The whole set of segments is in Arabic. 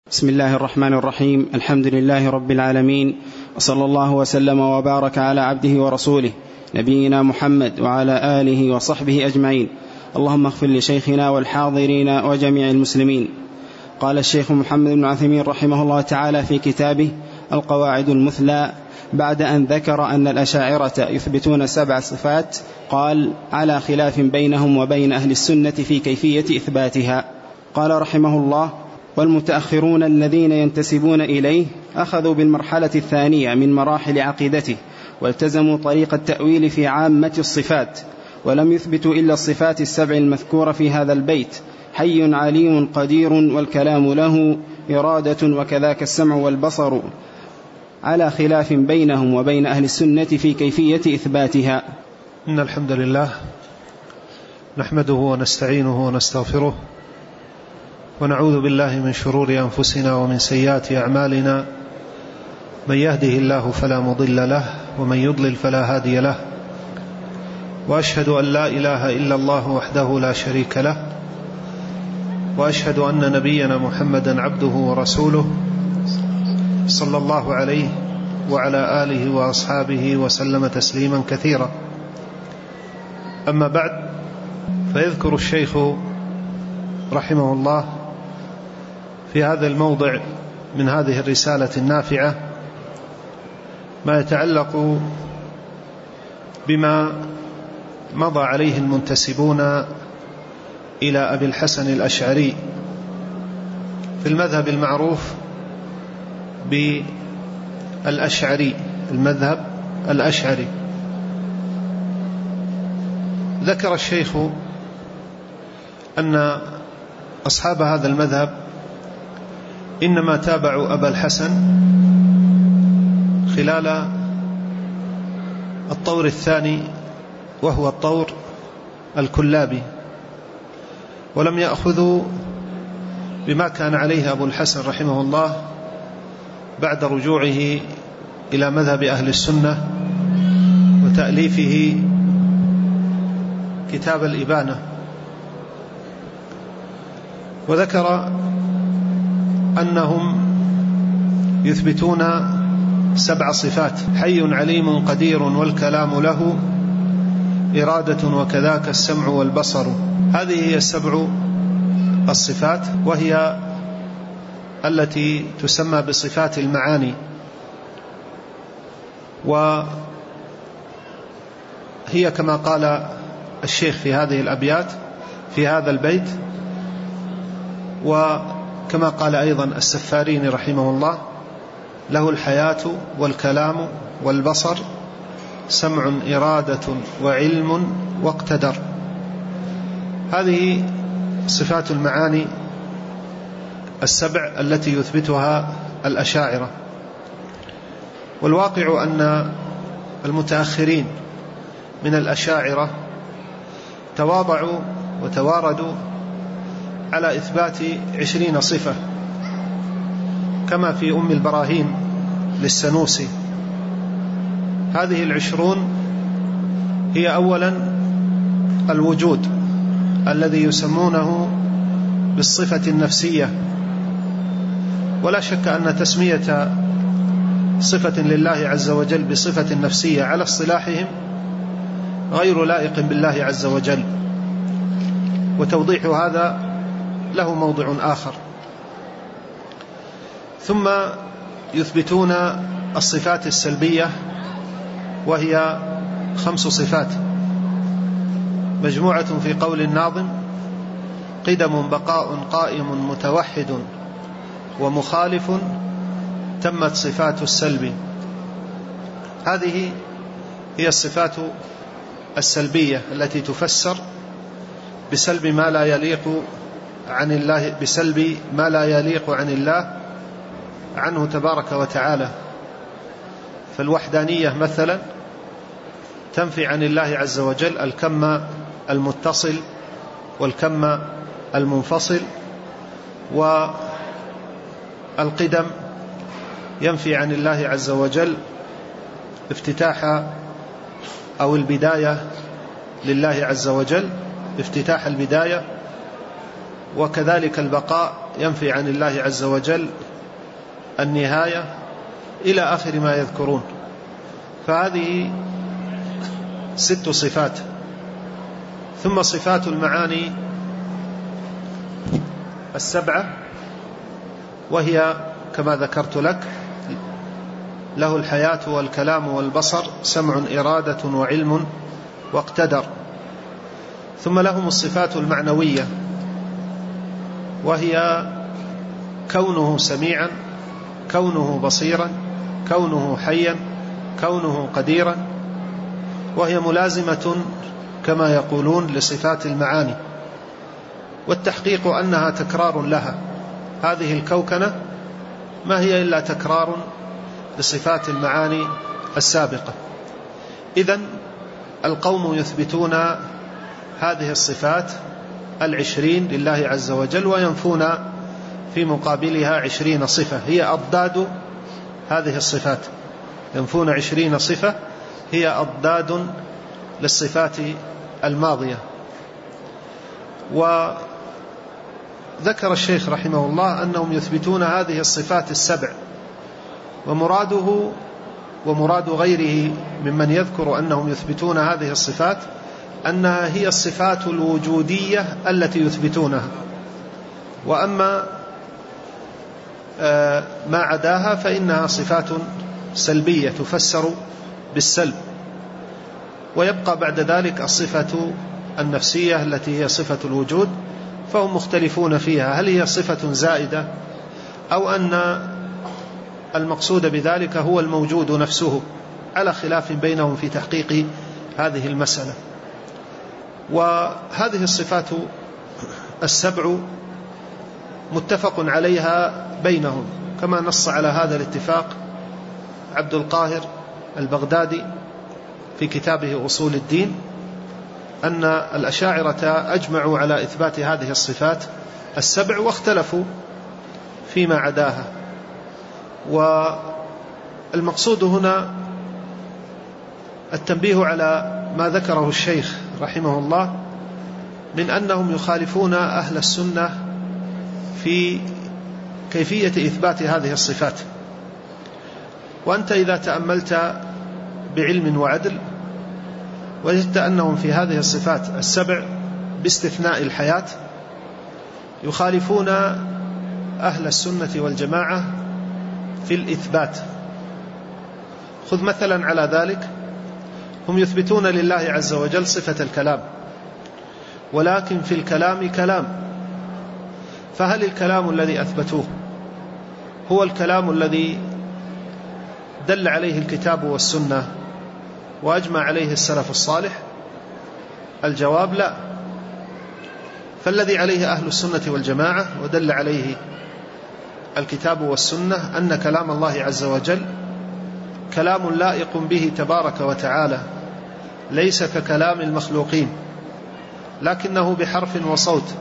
بسم الله الرحمن الرحيم. الحمد لله رب العالمين، وصلى الله وسلم وبارك على عبده ورسوله نبينا محمد وعلى آله وصحبه أجمعين. اللهم اغفر لشيخنا والحاضرين وجميع المسلمين. قال الشيخ محمد بن عثيمين رحمه الله تعالى في كتابه القواعد المثلى بعد أن ذكر أن الأشاعرة يثبتون 7 صفات، قال: على خلاف بينهم وبين أهل السنة في كيفية إثباتها. قال رحمه الله: والمتأخرون الذين ينتسبون إليه أخذوا بالمرحلة الثانية من مراحل عقيدته، والتزموا طريق التأويل في عامة الصفات، ولم يثبتوا إلا الصفات ال7 المذكورة في هذا البيت: حي عليم قدير والكلام له، إرادة وكذاك السمع والبصر، على خلاف بينهم وبين أهل السنة في كيفية إثباتها. إن الحمد لله نحمده ونستعينه ونستغفره، ونعوذ بالله من شرور أنفسنا ومن سيئات أعمالنا، من يهده الله فلا مضل له ومن يضلل فلا هادي له، وأشهد أن لا إله إلا الله وحده لا شريك له، وأشهد أن نبينا محمدا عبده ورسوله صلى الله عليه وعلى آله وأصحابه وسلم تسليما كثيرا. أما بعد، فيذكر الشيخ رحمه الله في هذا الموضع من هذه الرسالة النافعة ما يتعلق بما مضى عليه المنتسبون إلى أبي الحسن الأشعري في المذهب المعروف بالأشعري، المذهب الأشعري. ذكر الشيخ أن أصحاب هذا المذهب إنما تابعوا أبا الحسن خلال الطور الثاني، وهو الطور الكلابي، ولم يأخذوا بما كان عليه أبو الحسن رحمه الله بعد رجوعه إلى مذهب أهل السنة وتأليفه كتاب الإبانة. وذكر أنهم يثبتون 7 صفات: حي عليم قدير والكلام له، إرادة وكذاك السمع والبصر. هذه هي 7 الصفات، وهي التي تسمى بصفات المعاني، وهي كما قال الشيخ في هذه الأبيات في هذا البيت، وكما قال أيضا السفاريني رحمه الله: له الحياة والكلام والبصر، سمع إرادة وعلم واقتدر. هذه صفات المعاني 7 التي يثبتها الأشاعرة. والواقع أن المتأخرين من الأشاعرة تواضعوا وتواردوا على إثبات 20 صفة، كما في أم البراهين للسنوسي. هذه 20 هي أولا الوجود الذي يسمونه بالصفة النفسية، ولا شك أن تسمية صفة لله عز وجل بصفة نفسية على اصطلاحهم غير لائق بالله عز وجل، وتوضيح هذا له موضع آخر. ثم يثبتون الصفات السلبية، وهي 5 صفات مجموعة في قول الناظم: قدم بقاء قائم متوحد ومخالف تمت صفات السلب. هذه هي الصفات السلبية التي تفسر بسلب ما لا يليق عن الله، بسلب ما لا يليق عن الله عنه تبارك وتعالى. فالوحدانية مثلا تنفي عن الله عز وجل الكم المتصل والكم المنفصل، والقدم ينفي عن الله عز وجل افتتاح أو البداية لله عز وجل، افتتاح البداية. وكذلك البقاء وينفي عن الله عز وجل النهاية إلى آخر ما يذكرون. فهذه 6 صفات. ثم صفات المعاني 7، وهي كما ذكرت لك: له الحياة والكلام والبصر، سمع إرادة وعلم واقتدر. ثم لهم الصفات المعنوية، وهي كونه سميعا، كونه بصيرا، كونه حيا، كونه قديرا، وهي ملازمة كما يقولون لصفات المعاني، والتحقيق أنها تكرار لها. هذه الكوكنة ما هي إلا تكرار لصفات المعاني السابقة. إذن القوم يثبتون هذه الصفات 20 لله عز وجل، وينفون في مقابلها 20 صفة هي أضداد هذه الصفات. ينفون 20 صفة هي أضداد للصفات الماضية. وذكر الشيخ رحمه الله أنهم يثبتون هذه الصفات 7، ومراده ومراد غيره ممن يذكر أنهم يثبتون هذه الصفات أنها هي الصفات الوجودية التي يثبتونها، وأما ما عداها فإنها صفات سلبية تفسر بالسلب. ويبقى بعد ذلك الصفة النفسية التي هي صفة الوجود، فهم مختلفون فيها، هل هي صفة زائدة أو أن المقصود بذلك هو الموجود نفسه، على خلاف بينهم في تحقيق هذه المسألة. وهذه الصفات 7 متفق عليها بينهم، كما نص على هذا الاتفاق عبد القاهر البغدادي في كتابه أصول الدين، أن الأشاعرة أجمعوا على إثبات هذه الصفات 7 واختلفوا فيما عداها. والمقصود هنا التنبيه على ما ذكره الشيخ رحمه الله من أنهم يخالفون أهل السنة في كيفية إثبات هذه الصفات. وأنت إذا تأملت بعلم وعدل وجدت أنهم في هذه الصفات 7 باستثناء الحياة يخالفون أهل السنة والجماعة في الإثبات. خذ مثلا على ذلك، هم يثبتون لله عز وجل صفة الكلام، ولكن في الكلام كلام، فهل الكلام الذي أثبتوه هو الكلام الذي دل عليه الكتاب والسنة وأجمع عليه السلف الصالح؟ الجواب لا. فالذي عليه أهل السنة والجماعة ودل عليه الكتاب والسنة أن كلام الله عز وجل كلام لائق به تبارك وتعالى، ليس ككلام المخلوقين، لكنه بحرف وصوت.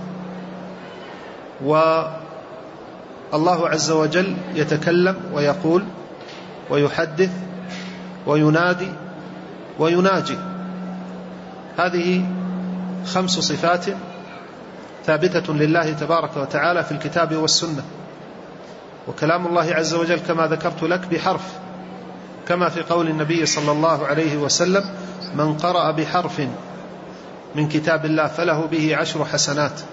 والله عز وجل يتكلم ويقول ويحدث وينادي ويناجي. هذه 5 صفات ثابتة لله تبارك وتعالى في الكتاب والسنة. وكلام الله عز وجل كما ذكرت لك بحرف، كما في قول النبي صلى الله عليه وسلم: من قرأ بحرف من كتاب الله فله به 10 حسنات.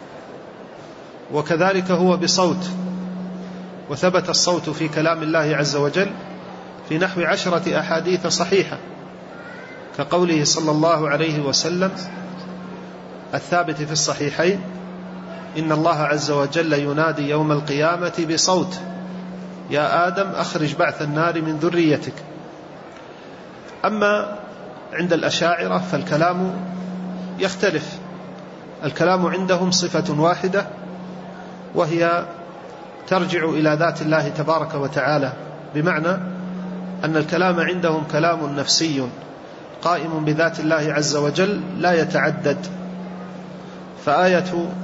وكذلك هو بصوت، وثبت الصوت في كلام الله عز وجل في نحو 10 أحاديث صحيحة، كقوله صلى الله عليه وسلم الثابت في الصحيحين: إن الله عز وجل ينادي يوم القيامة بصوت: يا آدم أخرج بعث النار من ذريتك. أما عند الأشاعرة فالكلام يختلف. الكلام عندهم صفة واحدة، وهي ترجع إلى ذات الله تبارك وتعالى، بمعنى أن الكلام عندهم كلام نفسي قائم بذات الله عز وجل لا يتعدد. فآية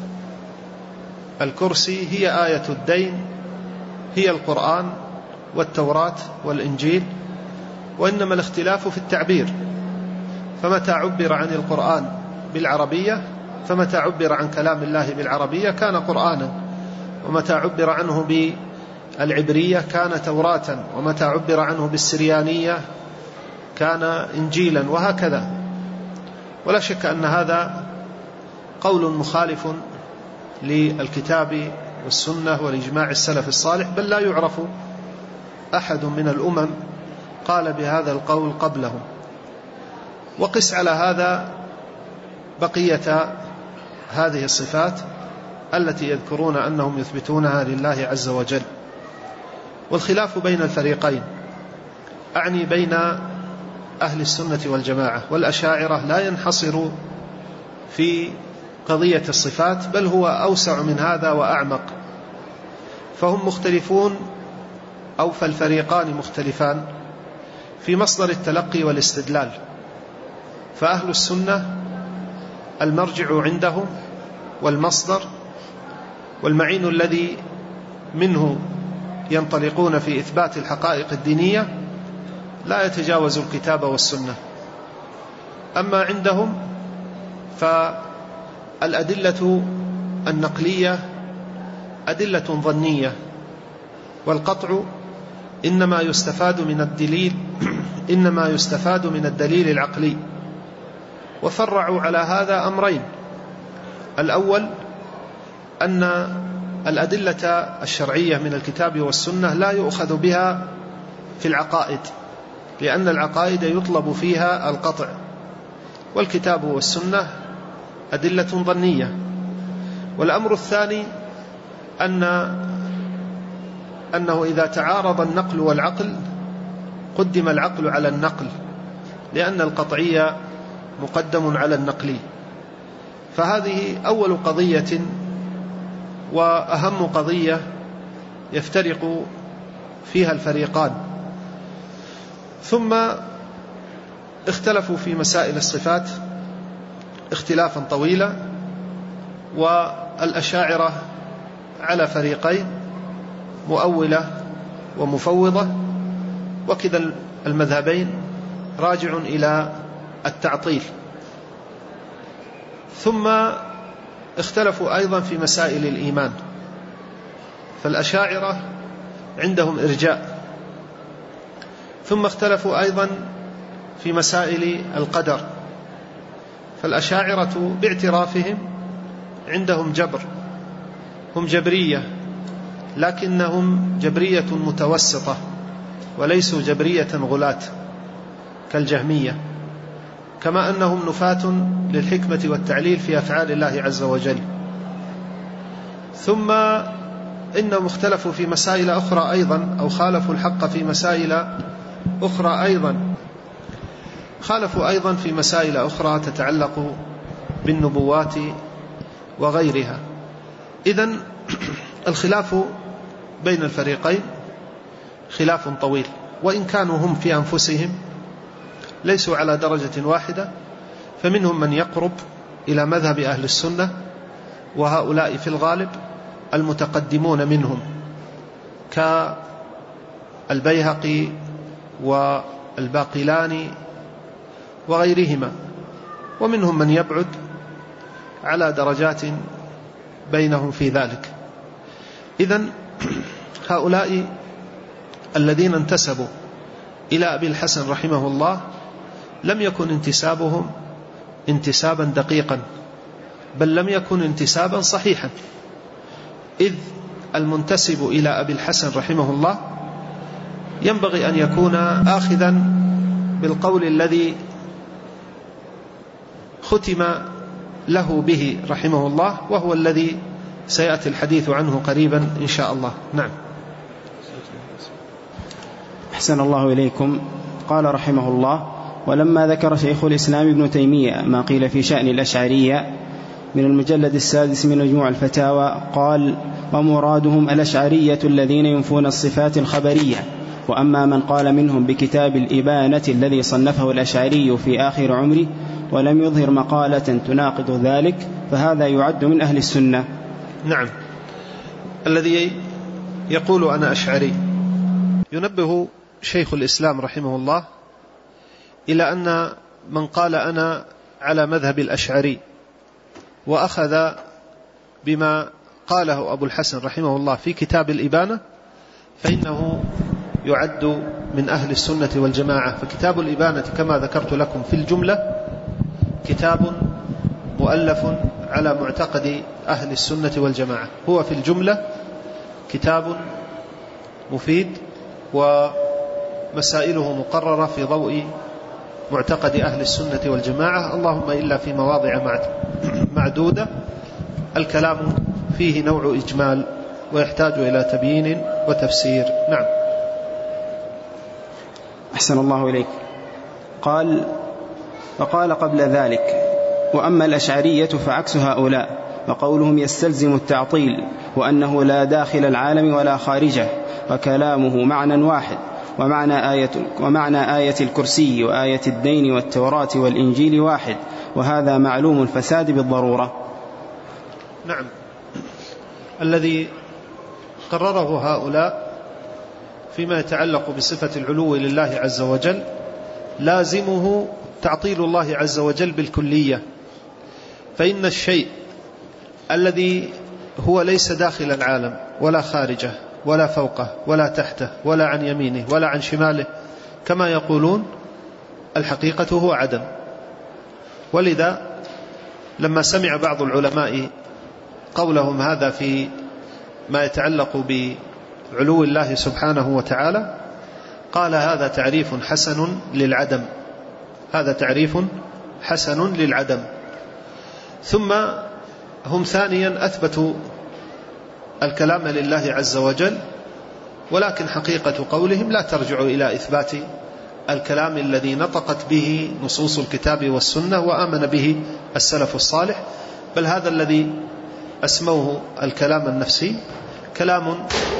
الكرسي هي آية الدين، هي القرآن والتوراة والإنجيل، وإنما الاختلاف في التعبير، فمتى عبر عن القرآن بالعربية، فمتى عبر عن كلام الله بالعربية كان قرآنا، ومتى عبر عنه بالعبرية كان توراة، ومتى عبر عنه بالسريانية كان إنجيلا، وهكذا. ولا شك أن هذا قول مخالف للكتاب والسنة والإجماع السلف الصالح، بل لا يعرف أحد من الأمم قال بهذا القول قبلهم. وقس على هذا بقية هذه الصفات التي يذكرون أنهم يثبتونها لله عز وجل. والخلاف بين الفريقين، أعني بين أهل السنة والجماعة والأشاعرة، لا ينحصر في قضية الصفات، بل هو أوسع من هذا وأعمق. فهم مختلفون، أو فالفريقان مختلفان في مصدر التلقي والاستدلال. فأهل السنة المرجع عندهم والمصدر والمعين الذي منه ينطلقون في إثبات الحقائق الدينية لا يتجاوز الكتاب والسنة. أما عندهم فالأدلة النقلية أدلة ظنية، والقطع إنما يستفاد من الدليل العقلي. وفرعوا على هذا أمرين: الأول أن الأدلة الشرعية من الكتاب والسنة لا يؤخذ بها في العقائد، لأن العقائد يطلب فيها القطع، والكتاب والسنة أدلة ظنية. والأمر الثاني أنه إذا تعارض النقل والعقل قدم العقل على النقل، لأن القطعية مقدم على النقلي. فهذه أول قضية وأهم قضية يفترق فيها الفريقان. ثم اختلفوا في مسائل الصفات اختلافا طويلا، والأشاعرة على فريقين: مؤولة ومفوضة، وكذا المذهبين راجع إلى التعطيل. ثم اختلفوا أيضا في مسائل الإيمان، فالأشاعرة عندهم إرجاء. ثم اختلفوا أيضا في مسائل القدر، فالأشاعرة باعترافهم عندهم جبر، هم جبرية، لكنهم جبرية متوسطة وليسوا جبرية غلاة كالجهمية، كما أنهم نفاة للحكمة والتعليل في أفعال الله عز وجل. ثم إنهم اختلفوا في مسائل أخرى أيضا، أو خالفوا الحق في مسائل أخرى أيضا، خالفوا أيضا في مسائل أخرى تتعلق بالنبوات وغيرها. إذن الخلاف بين الفريقين خلاف طويل، وإن كانوا هم في أنفسهم ليسوا على درجة واحدة، فمنهم من يقرب إلى مذهب أهل السنة، وهؤلاء في الغالب المتقدمون منهم كالبيهقي والباقلاني وغيرهما، ومنهم من يبعد على درجات بينهم في ذلك. إذن هؤلاء الذين انتسبوا إلى أبي الحسن رحمه الله لم يكن انتسابهم انتسابا دقيقا، بل لم يكن انتسابا صحيحا، إذ المنتسب إلى أبي الحسن رحمه الله ينبغي أن يكون آخذا بالقول الذي ختم له به رحمه الله، وهو الذي سيأتي الحديث عنه قريبا إن شاء الله. نعم. أحسن الله إليكم. قال رحمه الله: ولما ذكر شيخ الإسلام ابن تيمية ما قيل في شأن الأشعرية من المجلد 6 من مجموع الفتاوى، قال: ومرادهم الأشعرية الذين ينفون الصفات الخبرية. وأما من قال منهم بكتاب الإبانة الذي صنفه الأشعري في آخر عمره ولم يظهر مقالة تناقض ذلك فهذا يعد من أهل السنة. نعم. الذي يقول أنا أشعري، ينبه شيخ الإسلام رحمه الله إلى أن من قال أنا على مذهب الأشعري وأخذ بما قاله أبو الحسن رحمه الله في كتاب الإبانة فإنه يعد من أهل السنة والجماعة. فكتاب الإبانة كما ذكرت لكم في الجملة كتاب مؤلف على معتقد أهل السنة والجماعة، هو في الجملة كتاب مفيد ومسائله مقررة في ضوء معتقد أهل السنة والجماعة، اللهم إلا في مواضع معدودة الكلام فيه نوع إجمال ويحتاج إلى تبيين وتفسير. نعم. أحسن الله إليك. وقال قبل ذلك: وأما الأشعرية فعكس هؤلاء، وقولهم يستلزم التعطيل، وأنه لا داخل العالم ولا خارجه، وكلامه معنى واحد، ومعنى آية الكرسي وآية الدين والتوراة والإنجيل واحد، وهذا معلوم الفساد بالضرورة. نعم. الذي قرره هؤلاء فيما يتعلق بصفة العلو لله عز وجل لازمه تعطيل الله عز وجل بالكلية، فإن الشيء الذي هو ليس داخل العالم ولا خارجه ولا فوقه ولا تحته ولا عن يمينه ولا عن شماله كما يقولون الحقيقة هو عدم. ولذا لما سمع بعض العلماء قولهم هذا في ما يتعلق بعلو الله سبحانه وتعالى قال هذا تعريف حسن للعدم، هذا تعريف حسن للعدم. ثم هم ثانيا أثبتوا الكلام لله عز وجل، ولكن حقيقة قولهم لا ترجع إلى إثبات الكلام الذي نطقت به نصوص الكتاب والسنة وآمن به السلف الصالح، بل هذا الذي أسموه الكلام النفسي كلام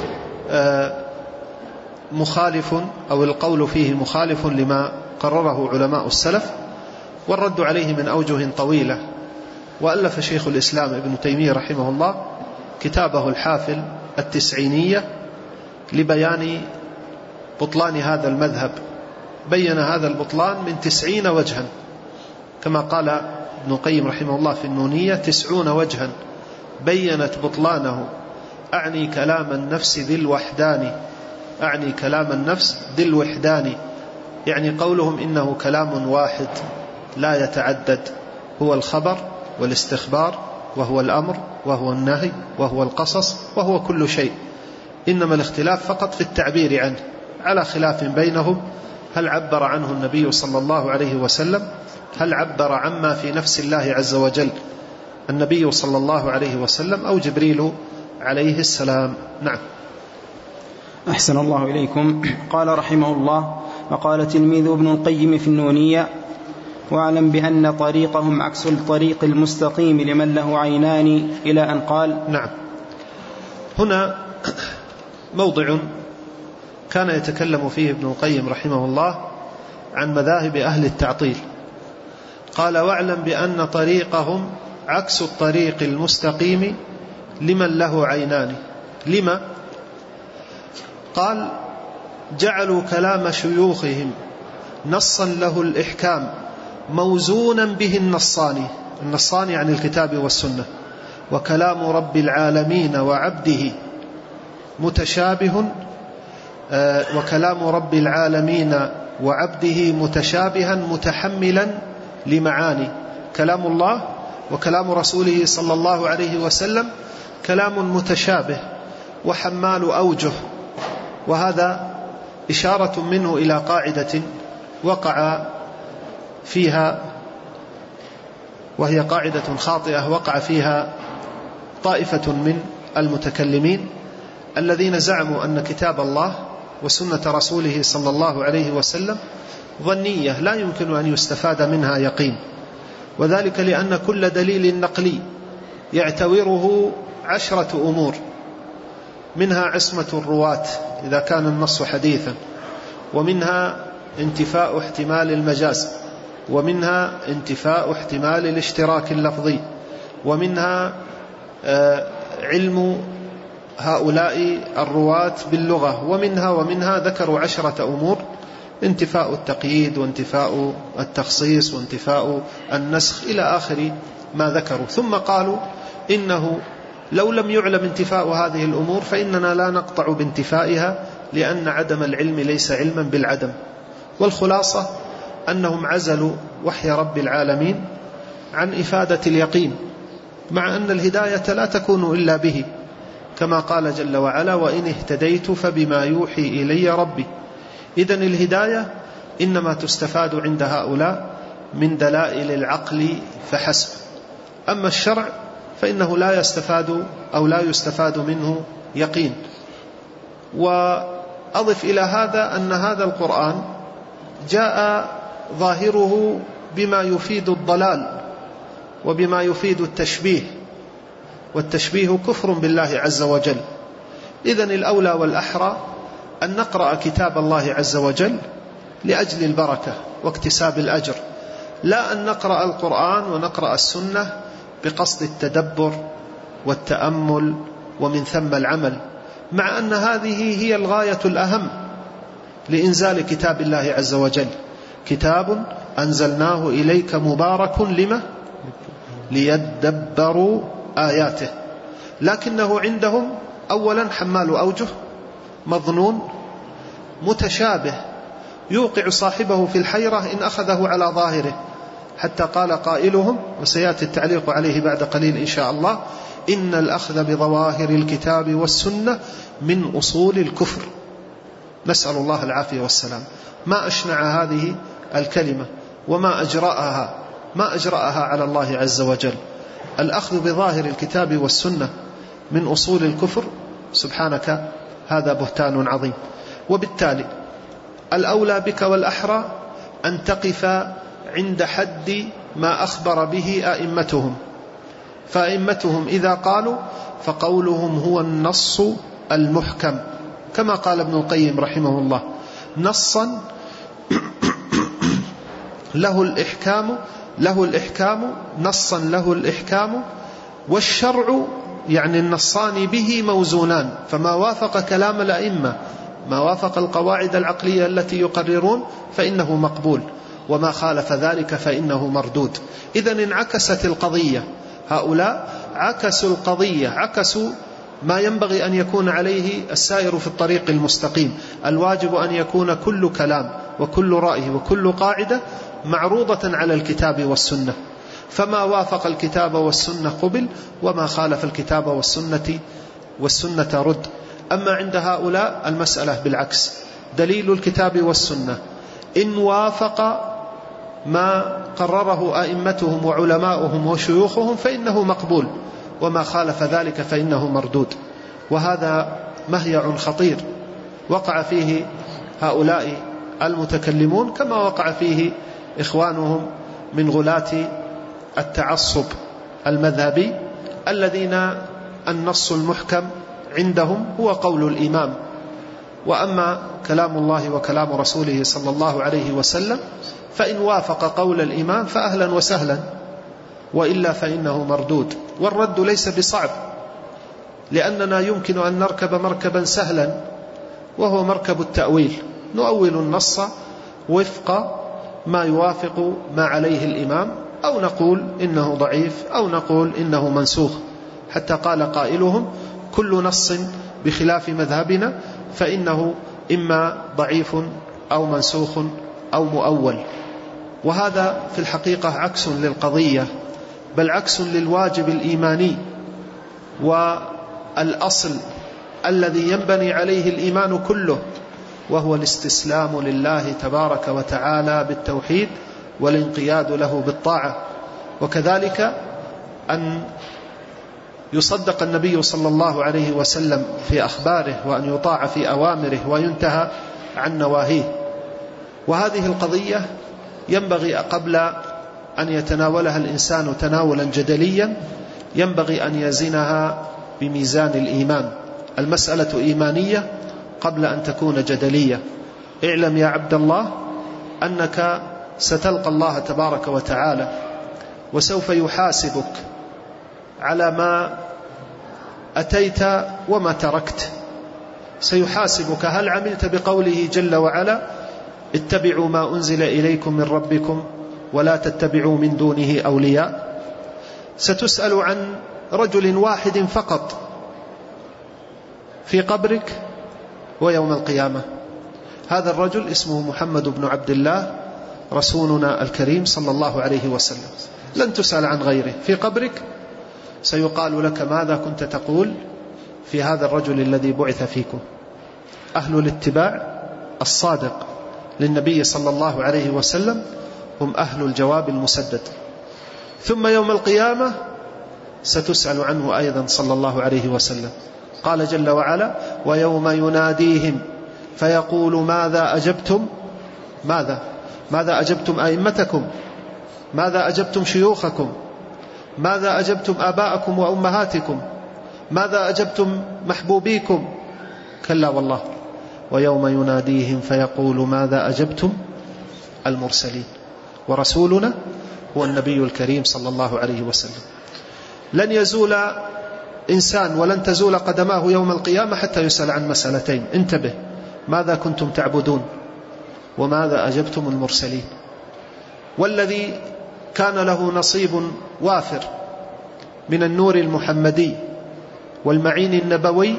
مخالف أو القول فيه مخالف لما قرره علماء السلف، والرد عليه من أوجه طويلة. وألف شيخ الإسلام ابن تيمية رحمه الله كتابه الحافل التسعينية لبيان بطلان هذا المذهب، بين هذا البطلان من 90 وجها، كما قال ابن القيم رحمه الله في النونية 90 وجها بينت بطلانه. أعني كلام النفس ذي الوحدان، أعني كلام النفس ذي الوحدان، يعني قولهم إنه كلام واحد لا يتعدد، هو الخبر والاستخبار وهو الأمر وهو النهي وهو القصص وهو كل شيء، إنما الاختلاف فقط في التعبير عنه، على خلاف بينهم هل عبر عنه النبي صلى الله عليه وسلم، هل عبر عما في نفس الله عز وجل النبي صلى الله عليه وسلم أو جبريل عليه السلام. نعم. أحسن الله إليكم. قال رحمه الله: وقال تلميذ ابن القيم في النونية: واعلم بأن طريقهم عكس الطريق المستقيم لمن له عينان، إلى أن قال. نعم. هنا موضع كان يتكلم فيه ابن القيم رحمه الله عن مذاهب أهل التعطيل. قال: واعلم بأن طريقهم عكس الطريق المستقيم لمن له عينان. لما؟ قال: جعلوا كلام شيوخهم نصا له الإحكام موزونا به النصان عن الكتاب والسنة، وكلام رب العالمين وعبده متشابه، وكلام رب العالمين وعبده متشابها متحملا لمعاني. كلام الله وكلام رسوله صلى الله عليه وسلم كلام متشابه وحمال أوجه، وهذا إشارة منه إلى قاعدة وقع فيها، وهي قاعدة خاطئة وقع فيها طائفة من المتكلمين الذين زعموا أن كتاب الله وسنة رسوله صلى الله عليه وسلم ظنية لا يمكن أن يستفاد منها يقين، وذلك لأن كل دليل نقلي يعتبره 10 أمور، منها عصمة الرواة إذا كان النص حديثا، ومنها انتفاء احتمال المجاز، ومنها انتفاء احتمال الاشتراك اللفظي، ومنها علم هؤلاء الرواة باللغة، ومنها ذكروا 10 أمور: انتفاء التقييد وانتفاء التخصيص وانتفاء النسخ إلى آخر ما ذكروا. ثم قالوا إنه لو لم يعلم انتفاء هذه الأمور فإننا لا نقطع بانتفائها، لأن عدم العلم ليس علما بالعدم. والخلاصة أنهم عزلوا وحي رب العالمين عن إفادة اليقين، مع أن الهداية لا تكون إلا به، كما قال جل وعلا: وإن اهتديت فبما يوحي إلي ربي. إذن الهداية إنما تستفاد عند هؤلاء من دلائل العقل فحسب. أما الشرع فإنه لا يستفاد أو لا يستفاد منه يقين. وأضف إلى هذا أن هذا القرآن جاء ظاهره بما يفيد الضلال وبما يفيد التشبيه، والتشبيه كفر بالله عز وجل. إذن الأولى والأحرى أن نقرأ كتاب الله عز وجل لأجل البركة واكتساب الأجر، لا أن نقرأ القرآن ونقرأ السنة بقصد التدبر والتأمل ومن ثم العمل، مع أن هذه هي الغاية الأهم لإنزال كتاب الله عز وجل: كتاب أنزلناه إليك مبارك لما ليدبروا آياته. لكنه عندهم أولا حمال أوجه، مظنون، متشابه، يوقع صاحبه في الحيرة إن أخذه على ظاهره، حتى قال قائلهم، وسيأتي التعليق عليه بعد قليل إن شاء الله: إن الأخذ بظواهر الكتاب والسنة من أصول الكفر. نسأل الله العافية والسلام. ما أشنع هذه الكلمة وما أجرأها على الله عز وجل. الأخذ بظاهر الكتاب والسنة من أصول الكفر، سبحانك، هذا بهتان عظيم. وبالتالي الأولى بك والأحرى أن تقف عند حد ما أخبر به أئمتهم. فأئمتهم إذا قالوا فقولهم هو النص المحكم، كما قال ابن القيم رحمه الله: نصا له الإحكام نصا له الإحكام، والشرع يعني النصان به موزونان، فما وافق كلام الأئمة، ما وافق القواعد العقلية التي يقررون فإنه مقبول، وما خالف ذلك فإنه مردود. إذن انعكست القضية، هؤلاء عكسوا القضية، عكسوا ما ينبغي أن يكون عليه السائر في الطريق المستقيم. الواجب أن يكون كل كلام وكل رأي وكل قاعدة معروضة على الكتاب والسنة، فما وافق الكتاب والسنة قبل، وما خالف الكتاب والسنة رد. أما عند هؤلاء المسألة بالعكس، دليل الكتاب والسنة إن وافق ما قرره أئمتهم وعلماؤهم وشيوخهم فإنه مقبول، وما خالف ذلك فإنه مردود. وهذا مهيع خطير وقع فيه هؤلاء المتكلمون، كما وقع فيه إخوانهم من غلاة التعصب المذهبي، الذين النص المحكم عندهم هو قول الإمام، وأما كلام الله وكلام رسوله صلى الله عليه وسلم فإن وافق قول الإمام فأهلا وسهلا، وإلا فإنه مردود. والرد ليس بصعب، لأننا يمكن أن نركب مركبا سهلا وهو مركب التأويل، نؤول النص وفق ما يوافق ما عليه الإمام، أو نقول إنه ضعيف، أو نقول إنه منسوخ، حتى قال قائلهم: كل نص بخلاف مذهبنا فإنه إما ضعيف أو منسوخ أو مؤول. وهذا في الحقيقة عكس للقضية، بل عكس للواجب الإيماني والأصل الذي ينبني عليه الإيمان كله، وهو الاستسلام لله تبارك وتعالى بالتوحيد والانقياد له بالطاعة. وكذلك أن يصدق النبي صلى الله عليه وسلم في أخباره، وأن يطاع في أوامره وينتهى عن نواهيه. وهذه القضية ينبغي قبل أن يتناولها الإنسان تناولا جدليا ينبغي أن يزنها بميزان الإيمان. المسألة إيمانية قبل أن تكون جدلية. اعلم يا عبد الله أنك ستلقى الله تبارك وتعالى، وسوف يحاسبك على ما أتيت وما تركت. سيحاسبك هل عملت بقوله جل وعلا: اتبعوا ما أنزل إليكم من ربكم ولا تتبعوا من دونه أولياء. ستسأل عن رجل واحد فقط في قبرك ويوم القيامة. هذا الرجل اسمه محمد بن عبد الله رسولنا الكريم صلى الله عليه وسلم. لن تسأل عن غيره. في قبرك سيقال لك ماذا كنت تقول في هذا الرجل الذي بعث فيكم. أهل الاتباع الصادق للنبي صلى الله عليه وسلم هم أهل الجواب المسدد. ثم يوم القيامة ستسأل عنه أيضا صلى الله عليه وسلم. قال جل وعلا: ويوم يناديهم فيقول ماذا أجبتم ماذا أجبتم أئمتكم، ماذا أجبتم شيوخكم، ماذا أجبتم آباءكم وأمهاتكم، ماذا أجبتم محبوبيكم. كلا والله، ويوم يناديهم فيقول ماذا أجبتم المرسلين. ورسولنا هو النبي الكريم صلى الله عليه وسلم. لن يزول إنسان ولن تزول قدماه يوم القيامة حتى يسأل عن مسألتين. انتبه: ماذا كنتم تعبدون، وماذا أجبتم المرسلين. والذي كان له نصيب وافر من النور المحمدي والمعين النبوي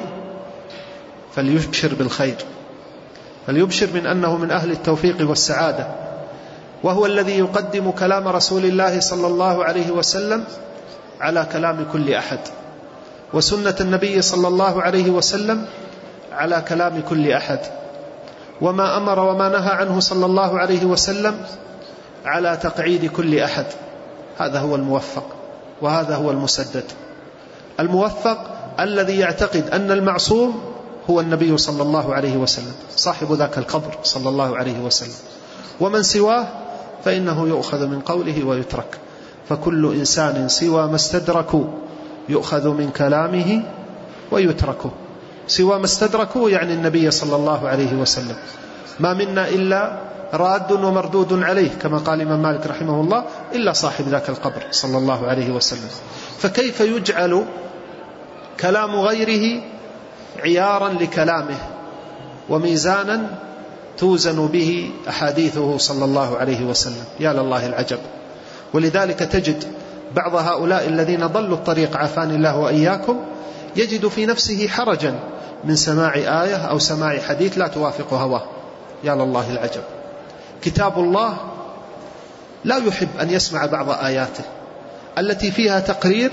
فليبشر بالخير، فليبشر من أنه من أهل التوفيق والسعادة، وهو الذي يقدم كلام رسول الله صلى الله عليه وسلم على كلام كل أحد، وسنة النبي صلى الله عليه وسلم على كلام كل أحد، وما أمر وما نهى عنه صلى الله عليه وسلم على تقعيد كل أحد. هذا هو الموفق، وهذا هو المسدد. الموفق الذي يعتقد أن المعصوم هو النبي صلى الله عليه وسلم، صاحب ذاك القبر صلى الله عليه وسلم، ومن سواه فإنه يؤخذ من قوله ويترك. فكل إنسان سوى ما استدركوا يؤخذ من كلامه ويتركه. سوى ما استدركوا يعني النبي صلى الله عليه وسلم. ما منا إلا راد ومردود عليه، كما قال الإمام مالك رحمه الله، إلا صاحب ذاك القبر صلى الله عليه وسلم. فكيف يجعل كلام غيره عيارا لكلامه وميزانا توزن به أحاديثه صلى الله عليه وسلم؟ يا لله العجب. ولذلك تجد بعض هؤلاء الذين ضلوا الطريق عافاني الله وإياكم يجد في نفسه حرجا من سماع آية أو سماع حديث لا توافق هواه. يا لله العجب. كتاب الله لا يحب أن يسمع بعض آياته التي فيها تقرير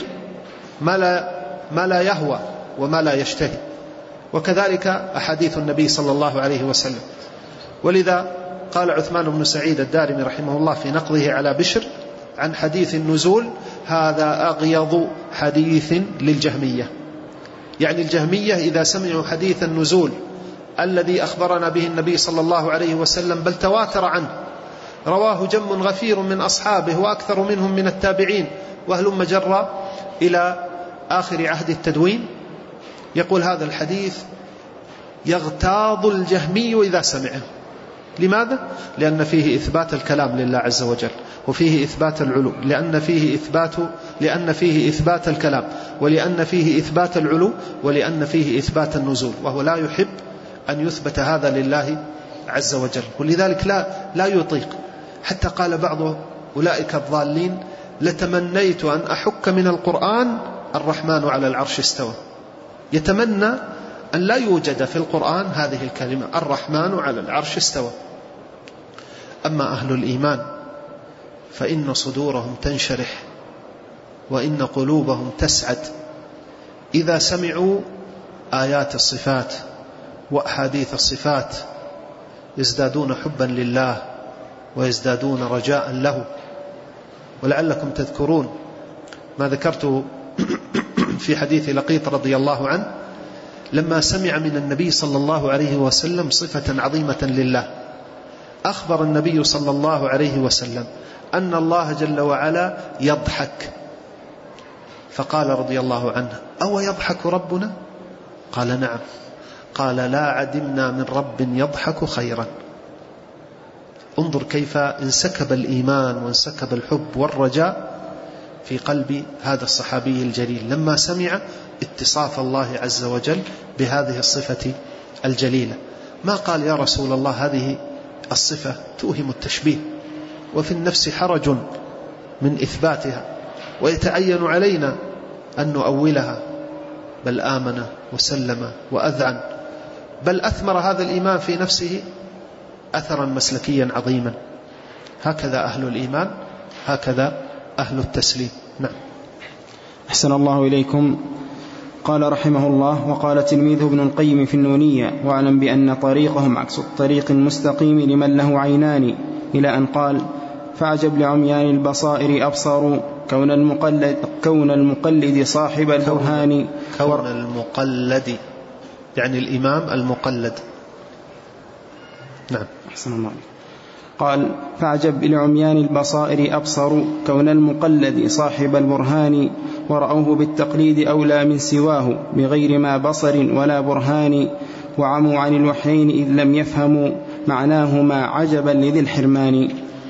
ما لا يهوى وما لا يشتهي، وكذلك أحاديث النبي صلى الله عليه وسلم. ولذا قال عثمان بن سعيد الدارمي رحمه الله في نقضه على بشر عن حديث النزول: هذا أغيض حديث للجهمية. يعني الجهمية إذا سمعوا حديث النزول الذي أخبرنا به النبي صلى الله عليه وسلم بل تواتر عنه، رواه جم غفير من أصحابه وأكثر منهم من التابعين وهلم جرى إلى آخر عهد التدوين، يقول هذا الحديث يغتاظ الجهمي إذا سمعه. لماذا؟ لأن فيه إثبات الكلام لله عز وجل، وفيه إثبات العلو، لأن فيه إثبات الكلام، ولأن فيه إثبات العلو، ولأن فيه إثبات النزول، وهو لا يحب أن يثبت هذا لله عز وجل، ولذلك لا يطيق. حتى قال بعض أولئك الضالين: لتمنيت أن أحك من القرآن الرحمن على العرش استوى. يتمنى أن لا يوجد في القرآن هذه الكلمة الرحمن على العرش استوى. أما أهل الإيمان فإن صدورهم تنشرح وإن قلوبهم تسعد إذا سمعوا آيات الصفات وأحاديث الصفات، يزدادون حبا لله ويزدادون رجاء له. ولعلكم تذكرون ما ذكرت في حديث لقيط رضي الله عنه لما سمع من النبي صلى الله عليه وسلم صفة عظيمة لله. أخبر النبي صلى الله عليه وسلم أن الله جل وعلا يضحك، فقال رضي الله عنه: أو يضحك ربنا؟ قال: نعم. قال: لا عدمنا من رب يضحك خيرا. انظر كيف انسكب الإيمان وانسكب الحب والرجاء في قلب هذا الصحابي الجليل لما سمع اتصاف الله عز وجل بهذه الصفة الجليلة. ما قال: يا رسول الله هذه الصفة توهم التشبيه وفي النفس حرج من إثباتها، ويتعين علينا أن نؤولها، بل آمن وسلم وأذعن، بل أثمر هذا الإيمان في نفسه أثرا مسلكيا عظيما. هكذا أهل الإيمان، هكذا أهل التسليم. نعم. أحسن الله إليكم. قال رحمه الله: وقال تلميذه ابن القيم في النونية: واعلم بأن طريقهم عكس الطريق المستقيم لمن له عينان، إلى أن قال: فاعجب لعميان البصائر أبصروا كون المقلد صاحب البرهان. كون المقلد يعني الإمام المقلد. نعم. أحسن الله. قال: فاعجب لعميان البصائر أبصروا كون المقلد صاحب البرهان، ورأوه بالتقليد أولى من سواه بغير ما بصر ولا برهان، وعموا عن الوحيين إذ لم يفهموا معناهما عجبا لذي الحرمان.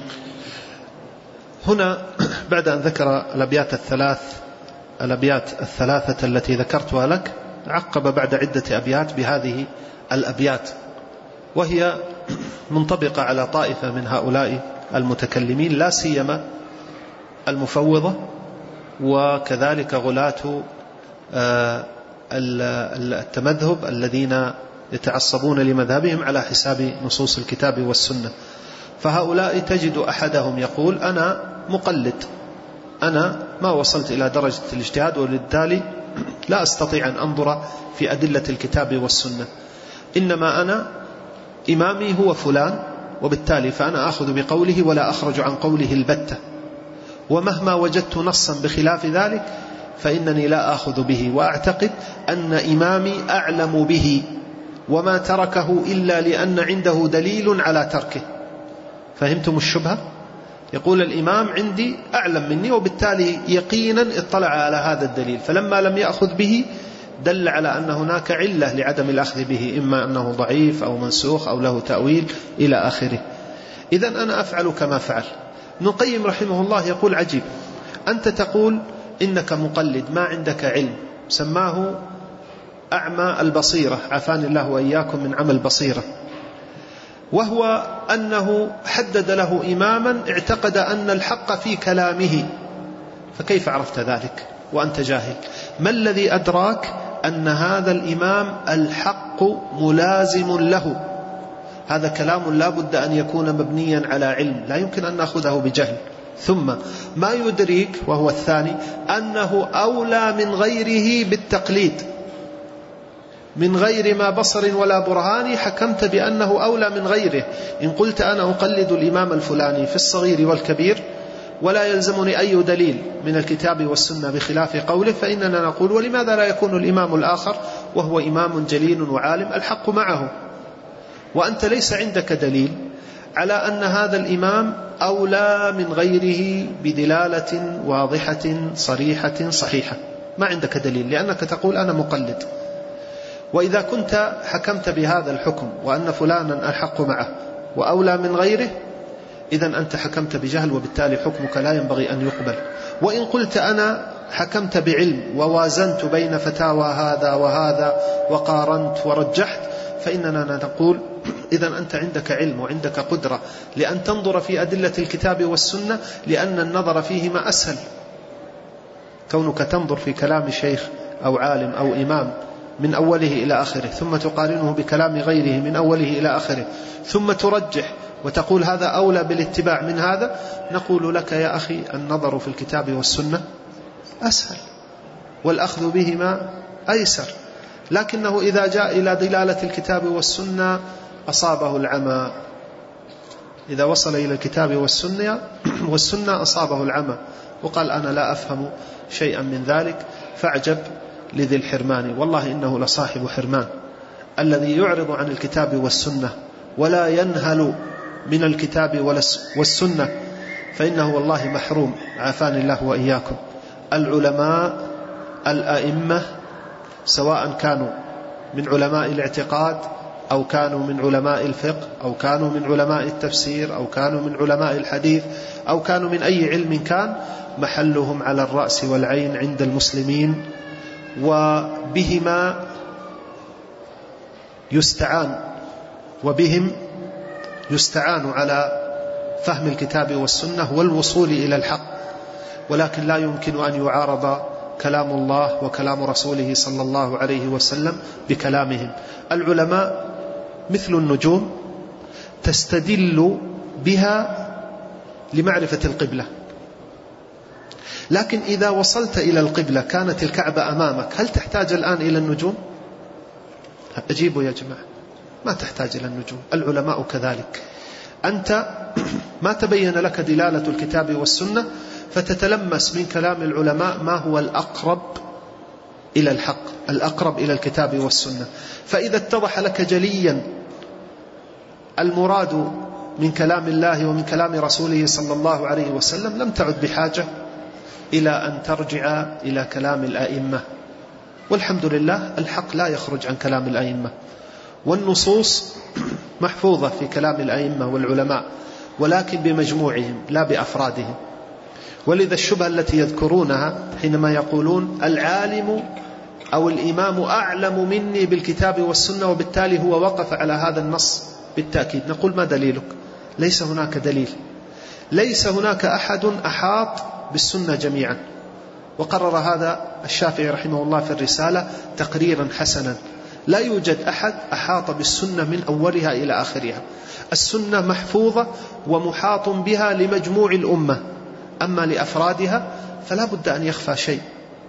هنا بعد أن ذكر الأبيات الثلاثة التي ذكرتها لك، عقب بعد عدة أبيات بهذه الأبيات، وهي منطبقة على طائفة من هؤلاء المتكلمين، لا سيما المفوضة، وكذلك غلاة التمذهب الذين يتعصبون لمذهبهم على حساب نصوص الكتاب والسنة. فهؤلاء تجد أحدهم يقول: أنا مقلد، أنا ما وصلت إلى درجة الاجتهاد، وبالتالي لا أستطيع أن أنظر في أدلة الكتاب والسنة، إنما أنا إمامي هو فلان، وبالتالي فأنا أخذ بقوله ولا أخرج عن قوله البتة، ومهما وجدت نصا بخلاف ذلك فإنني لا أخذ به، وأعتقد أن إمامي أعلم به، وما تركه إلا لأن عنده دليل على تركه. فهمتم الشبهة؟ يقول الإمام عندي أعلم مني، وبالتالي يقينا اطلع على هذا الدليل، فلما لم يأخذ به دل على أن هناك علة لعدم الأخذ به، إما أنه ضعيف أو منسوخ أو له تأويل إلى آخره. إذن أنا أفعل كما فعل. ابن القيم رحمه الله يقول: عجيب، أنت تقول إنك مقلد، ما عندك علم، سماه أعمى البصيرة، عافاني الله وإياكم من عمى البصيرة، وهو أنه حدد له إماما اعتقد أن الحق في كلامه. فكيف عرفت ذلك وأنت جاهل؟ ما الذي أدراك أن هذا الإمام الحق ملازم له؟ هذا كلام لا بد أن يكون مبنيا على علم، لا يمكن أن نأخذه بجهل. ثم ما يدريك، وهو الثاني، أنه أولى من غيره بالتقليد، من غير ما بصر ولا برهان حكمت بأنه أولى من غيره. إن قلت أنا أقلد الإمام الفلاني في الصغير والكبير ولا يلزمني أي دليل من الكتاب والسنة بخلاف قوله، فإننا نقول: ولماذا لا يكون الإمام الآخر وهو إمام جليل وعالم الحق معه، وأنت ليس عندك دليل على أن هذا الإمام أولى من غيره بدلالة واضحة صريحة صحيحة؟ ما عندك دليل، لأنك تقول أنا مقلد. وإذا كنت حكمت بهذا الحكم وأن فلانا الحق معه وأولى من غيره، إذن أنت حكمت بجهل، وبالتالي حكمك لا ينبغي أن يقبل. وإن قلت أنا حكمت بعلم ووازنت بين فتاوى هذا وهذا وقارنت ورجحت، فإننا نقول: إذن أنت عندك علم وعندك قدرة لأن تنظر في أدلة الكتاب والسنة، لأن النظر فيهما أسهل. كونك تنظر في كلام شيخ أو عالم أو إمام من أوله إلى آخره، ثم تقارنه بكلام غيره من أوله إلى آخره، ثم ترجح وتقول هذا أولى بالاتباع من هذا، نقول لك يا أخي: النظر في الكتاب والسنة أسهل، والأخذ بهما أيسر. لكنه إذا جاء إلى دلالة الكتاب والسنة أصابه العمى، إذا وصل إلى الكتاب والسنة أصابه العمى، وقال: أنا لا أفهم شيئا من ذلك، فاعجب لذي الحرمان. والله إنه لصاحب حرمان، الذي يعرض عن الكتاب والسنة ولا ينهل من الكتاب والسنة، فإنه والله محروم، عافاني الله وإياكم. العلماء الأئمة، سواء كانوا من علماء الاعتقاد أو كانوا من علماء الفقه أو كانوا من علماء التفسير أو كانوا من علماء الحديث أو كانوا من أي علم كان، محلهم على الرأس والعين عند المسلمين، وبهما يستعان، وبهم يستعان على فهم الكتاب والسنة والوصول إلى الحق. ولكن لا يمكن أن يعارض كلام الله وكلام رسوله صلى الله عليه وسلم بكلامهم. العلماء مثل النجوم تستدل بها لمعرفة القبلة، لكن إذا وصلت إلى القبلة كانت الكعبة أمامك، هل تحتاج الآن إلى النجوم؟ أجيبوا يا جماعة، ما تحتاج إلى النجوم. العلماء كذلك، أنت ما تبين لك دلالة الكتاب والسنة فتتلمس من كلام العلماء ما هو الأقرب إلى الحق، الأقرب إلى الكتاب والسنة. فإذا اتضح لك جليا المراد من كلام الله ومن كلام رسوله صلى الله عليه وسلم لم تعد بحاجة إلى أن ترجع إلى كلام الأئمة. والحمد لله الحق لا يخرج عن كلام الأئمة، والنصوص محفوظة في كلام الأئمة والعلماء، ولكن بمجموعهم لا بأفرادهم. ولذا الشبهة التي يذكرونها حينما يقولون العالم أو الإمام أعلم مني بالكتاب والسنة وبالتالي هو وقف على هذا النص بالتأكيد، نقول ما دليلك؟ ليس هناك دليل، ليس هناك أحد أحاط بالسنة جميعا. وقرر هذا الشافعي رحمه الله في الرسالة تقريرا حسنا، لا يوجد أحد أحاط بالسنة من أولها إلى آخرها. السنة محفوظة ومحاط بها لمجموع الأمة، أما لأفرادها فلا بد أن يخفى شيء،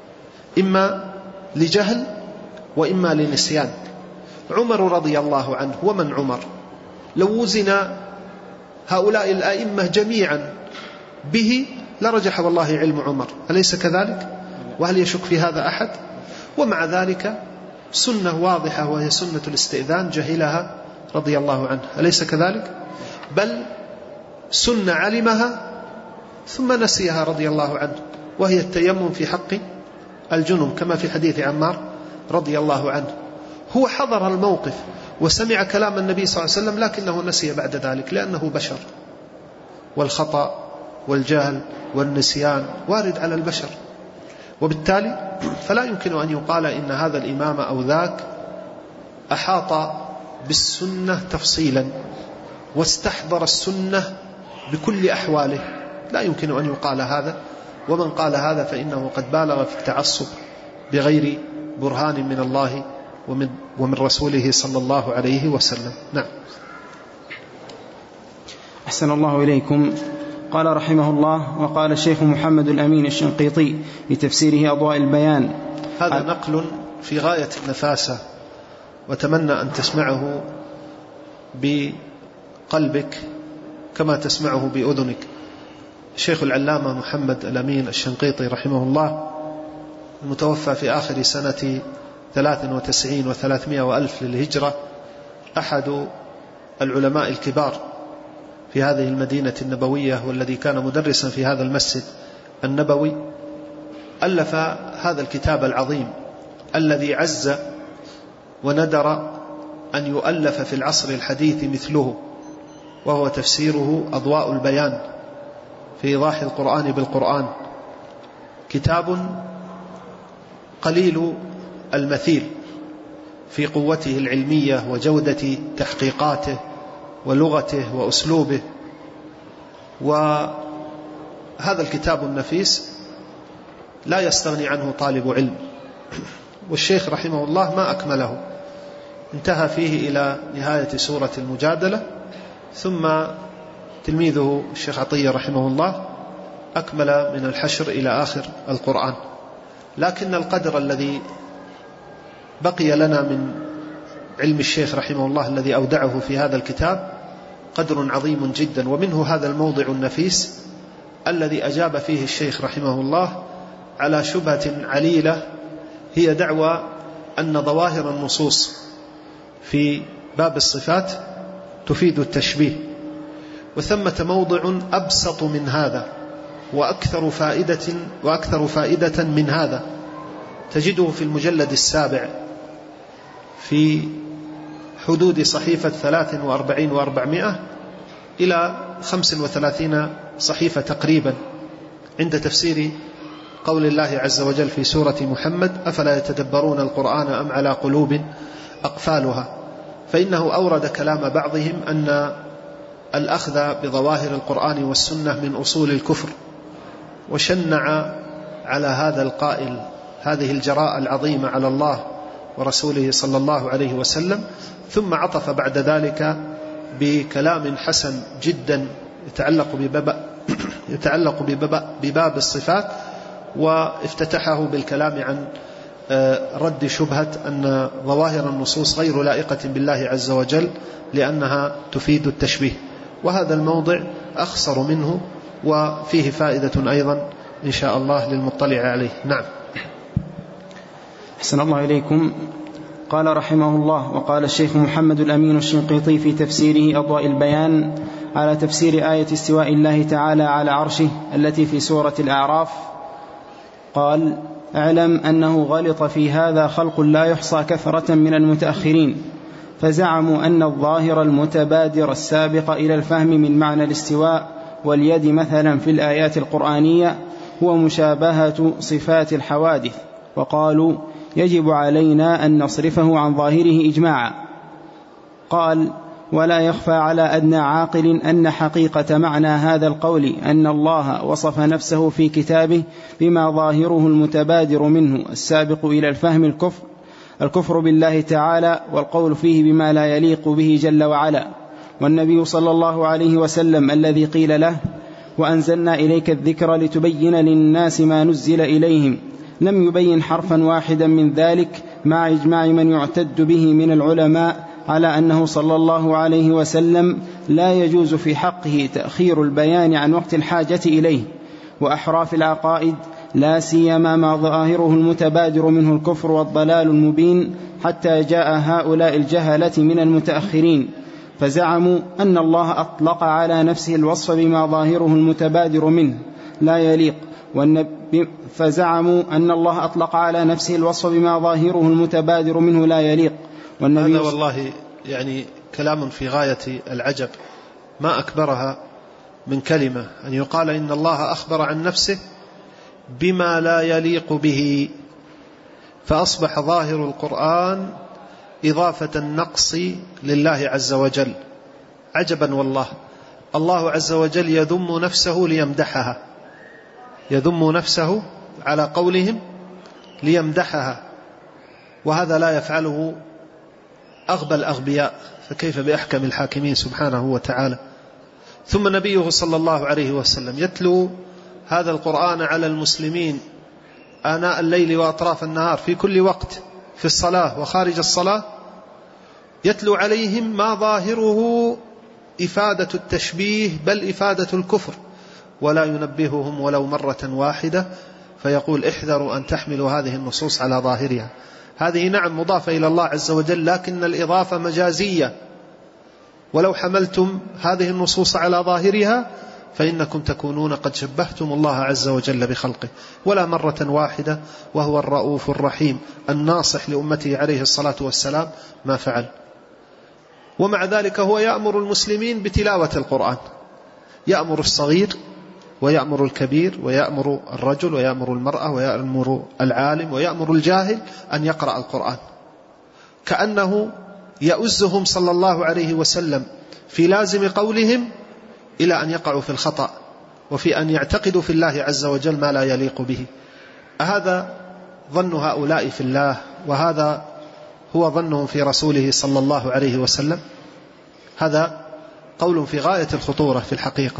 إما لجهل وإما لنسيان. عمر رضي الله عنه، ومن عمر؟ لو وزن هؤلاء الأئمة جميعا به لرجح والله علم عمر، أليس كذلك؟ وهل يشك في هذا أحد؟ ومع ذلك سنة واضحة وهي سنة الاستئذان جهلها رضي الله عنه، أليس كذلك؟ بل سنة علمها ثم نسيها رضي الله عنه، وهي التيمم في حق الجنب كما في حديث عمار رضي الله عنه. هو حضر الموقف وسمع كلام النبي صلى الله عليه وسلم لكنه نسي بعد ذلك، لأنه بشر، والخطأ والجهل والنسيان وارد على البشر، وبالتالي فلا يمكن أن يقال إن هذا الإمام أو ذاك أحاط بالسنة تفصيلا واستحضر السنة بكل أحواله، لا يمكن أن يقال هذا. ومن قال هذا فإنه قد بالغ في التعصب بغير برهان من الله ومن رسوله صلى الله عليه وسلم. نعم. أحسن الله إليكم. قال رحمه الله: وقال الشيخ محمد الأمين الشنقيطي في تفسيره أضواء البيان. هذا نقل في غاية النفاسة، وأتمنى أن تسمعه بقلبك كما تسمعه بأذنك. الشيخ العلامة محمد الأمين الشنقيطي رحمه الله المتوفى في آخر سنة 93 و300 وألف للهجرة، أحد العلماء الكبار في هذه المدينة النبوية، والذي كان مدرسا في هذا المسجد النبوي، ألف هذا الكتاب العظيم الذي عز وندر أن يؤلف في العصر الحديث مثله، وهو تفسيره أضواء البيان في إيضاح القرآن بالقرآن. كتاب قليل المثيل في قوته العلمية وجودة تحقيقاته ولغته وأسلوبه. وهذا الكتاب النفيس لا يستغني عنه طالب علم، والشيخ رحمه الله ما أكمله، انتهى فيه إلى نهاية سورة المجادلة، ثم تلميذه الشيخ عطية رحمه الله أكمل من الحشر إلى آخر القرآن. لكن القدر الذي بقي لنا من علم الشيخ رحمه الله الذي أودعه في هذا الكتاب قدر عظيم جدا، ومنه هذا الموضع النفيس الذي أجاب فيه الشيخ رحمه الله على شبهة عليلة، هي دعوى أن ظواهر النصوص في باب الصفات تفيد التشبيه، وثمة موضع أبسط من هذا وأكثر فائدة من هذا، تجده في المجلد 7 في حدود صحيفة 43 و400 إلى 35 صحيفة تقريبا، عند تفسير قول الله عز وجل في سورة محمد: أفلا يتدبرون القرآن أم على قلوب أقفالها. فإنه أورد كلام بعضهم أن الأخذ بظواهر القرآن والسنة من أصول الكفر، وشنع على هذا القائل هذه الجراءة العظيمة على الله ورسوله صلى الله عليه وسلم، ثم عطف بعد ذلك بكلام حسن جدا يتعلق بباب الصفات، وافتتحه بالكلام عن رد شبهة أن ظواهر النصوص غير لائقة بالله عز وجل لأنها تفيد التشبيه. وهذا الموضع أخصر منه وفيه فائدة أيضا إن شاء الله للمطلع عليه. نعم. أحسن الله إليكم. قال رحمه الله: وقال الشيخ محمد الأمين الشنقيطي في تفسيره أضواء البيان على تفسير آية استواء الله تعالى على عرشه التي في سورة الأعراف، قال: اعلم أنه غلط في هذا خلق لا يحصى كثرة من المتأخرين، فزعموا أن الظاهر المتبادر السابق إلى الفهم من معنى الاستواء واليد مثلا في الآيات القرآنية هو مشابهة صفات الحوادث، وقالوا يجب علينا أن نصرفه عن ظاهره إجماعا. قال: ولا يخفى على أدنى عاقل أن حقيقة معنى هذا القول أن الله وصف نفسه في كتابه بما ظاهره المتبادر منه السابق إلى الفهم الكفر بالله تعالى، والقول فيه بما لا يليق به جل وعلا. والنبي صلى الله عليه وسلم الذي قيل له: وأنزلنا إليك الذكر لتبين للناس ما نزل إليهم، لم يبين حرفا واحدا من ذلك، مع إجماع من يعتد به من العلماء على أنه صلى الله عليه وسلم لا يجوز في حقه تأخير البيان عن وقت الحاجة إليه. وأحراف العقائد لا سيما ما ظاهره المتبادر منه الكفر والضلال المبين، حتى جاء هؤلاء الجهلة من المتأخرين فزعموا أن الله أطلق على نفسه الوصف بما ظاهره المتبادر منه لا يليق، فزعموا أن الله أطلق على نفسه الوصف بما ظاهره المتبادر منه لا يليق. هذا والله يعني كلام في غاية العجب، ما أكبرها من كلمة أن يقال إن الله أخبر عن نفسه بما لا يليق به، فأصبح ظاهر القرآن إضافة النقص لله عز وجل. عجبا والله، الله عز وجل يذم نفسه ليمدحها، يذم نفسه على قولهم ليمدحها، وهذا لا يفعله أغبى الأغبياء، فكيف بأحكم الحاكمين سبحانه وتعالى. ثم نبيه صلى الله عليه وسلم يتلو هذا القرآن على المسلمين آناء الليل وأطراف النهار في كل وقت، في الصلاة وخارج الصلاة، يتلو عليهم ما ظاهره إفادة التشبيه بل إفادة الكفر، ولا ينبههم ولو مرة واحدة، فيقول احذروا أن تحملوا هذه النصوص على ظاهرها. هذه نعم مضافة إلى الله عز وجل، لكن الإضافة مجازية، ولو حملتم هذه النصوص على ظاهرها فإنكم تكونون قد شبهتم الله عز وجل بخلقه، ولا مرة واحدة، وهو الرؤوف الرحيم الناصح لأمته عليه الصلاة والسلام ما فعل. ومع ذلك هو يأمر المسلمين بتلاوة القرآن، يأمر الصغير ويأمر الكبير، ويأمر الرجل ويأمر المرأة ويأمر العالم ويأمر الجاهل أن يقرأ القرآن، كأنه يؤزهم صلى الله عليه وسلم في لازم قولهم إلى أن يقعوا في الخطأ، وفي أن يعتقدوا في الله عز وجل ما لا يليق به. هذا ظن هؤلاء في الله، وهذا هو ظنهم في رسوله صلى الله عليه وسلم. هذا قول في غاية الخطورة في الحقيقة،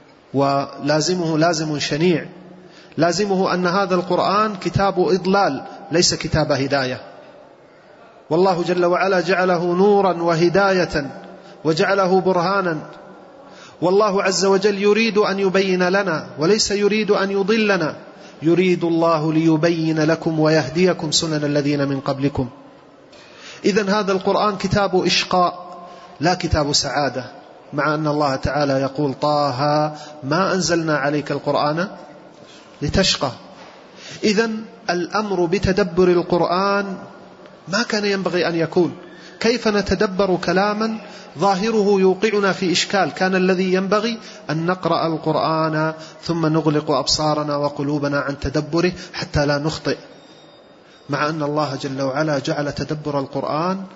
ولازمه لازم شنيع. لازمه أن هذا القرآن كتاب إضلال ليس كتاب هداية، والله جل وعلا جعله نورا وهداية وجعله برهانا، والله عز وجل يريد أن يبين لنا وليس يريد أن يضلنا، يريد الله ليبين لكم ويهديكم سنن الذين من قبلكم. إذن هذا القرآن كتاب إشقاء لا كتاب سعادة، مع أن الله تعالى يقول طه ما أنزلنا عليك القرآن لتشقى. إذن الأمر بتدبر القرآن ما كان ينبغي أن يكون. كيف نتدبر كلاما ظاهره يوقعنا في إشكال؟ كان الذي ينبغي أن نقرأ القرآن ثم نغلق أبصارنا وقلوبنا عن تدبره حتى لا نخطئ، مع أن الله جل وعلا جعل تدبر القرآن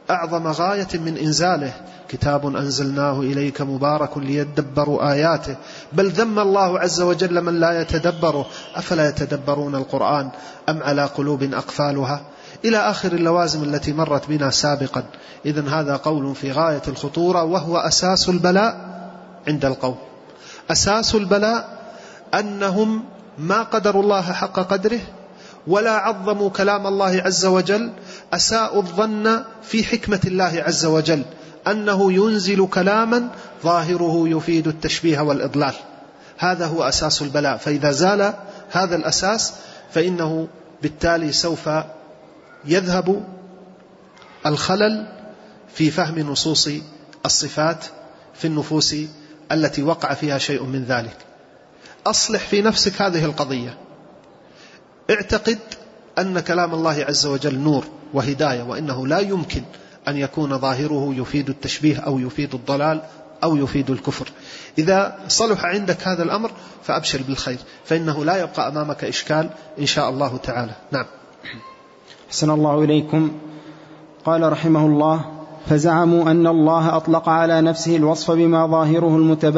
أعظم غاية من إنزاله، كتاب أنزلناه إليك مبارك ليدبروا آياته، بل ذم الله عز وجل من لا يتدبره، أفلا يتدبرون القرآن أم على قلوب أقفالها، إلى آخر اللوازم التي مرت بنا سابقا. إذن هذا قول في غاية الخطورة، وهو أساس البلاء عند القوم. أساس البلاء أنهم ما قدروا الله حق قدره، ولا عظموا كلام الله عز وجل، أساءوا الظن في حكمة الله عز وجل أنه ينزل كلاما ظاهره يفيد التشبيه والإضلال. هذا هو أساس البلاء. فإذا زال هذا الأساس فإنه بالتالي سوف يذهب الخلل في فهم نصوص الصفات في النفوس التي وقع فيها شيء من ذلك. أصلح في نفسك هذه القضية، اعتقد أن كلام الله عز وجل نور وهداية، وإنه لا يمكن أن يكون ظاهره يفيد التشبيه أو يفيد الضلال أو يفيد الكفر. إذا صلح عندك هذا الأمر فأبشر بالخير، فإنه لا يبقى أمامك إشكال إن شاء الله تعالى. نعم. أحسن الله إليكم. قال رحمه الله: فزعموا أن الله أطلق على نفسه الوصف بما ظاهره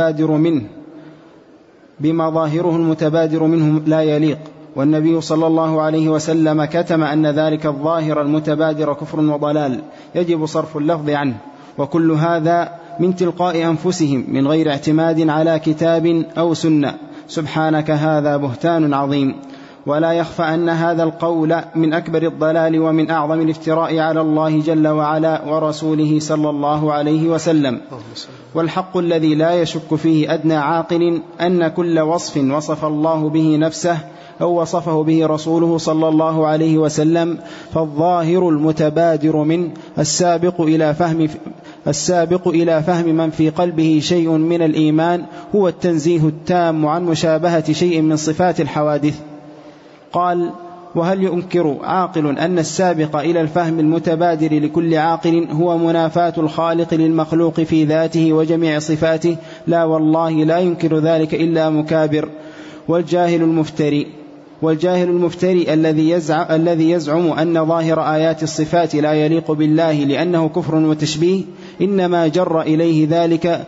المتبادر منه لا يليق، والنبي صلى الله عليه وسلم كتم أن ذلك الظاهر المتبادر كفر وضلال يجب صرف اللفظ عنه، وكل هذا من تلقاء أنفسهم من غير اعتماد على كتاب أو سنة. سبحانك، هذا بهتان عظيم. ولا يخفى أن هذا القول من أكبر الضلال ومن أعظم الافتراء على الله جل وعلا ورسوله صلى الله عليه وسلم. والحق الذي لا يشك فيه أدنى عاقل أن كل وصف وصف الله به نفسه أو وصفه به رسوله صلى الله عليه وسلم فالظاهر المتبادر منه السابق إلى فهم من في قلبه شيء من الإيمان هو التنزيه التام عن مشابهة شيء من صفات الحوادث. قال: وهل ينكر عاقل أن السابق إلى الفهم المتبادر لكل عاقل هو منافاة الخالق للمخلوق في ذاته وجميع صفاته؟ لا والله، لا ينكر ذلك إلا مكابر. والجاهل المفتري الذي يزعم أن ظاهر آيات الصفات لا يليق بالله لأنه كفر وتشبيه إنما جر إليه ذلك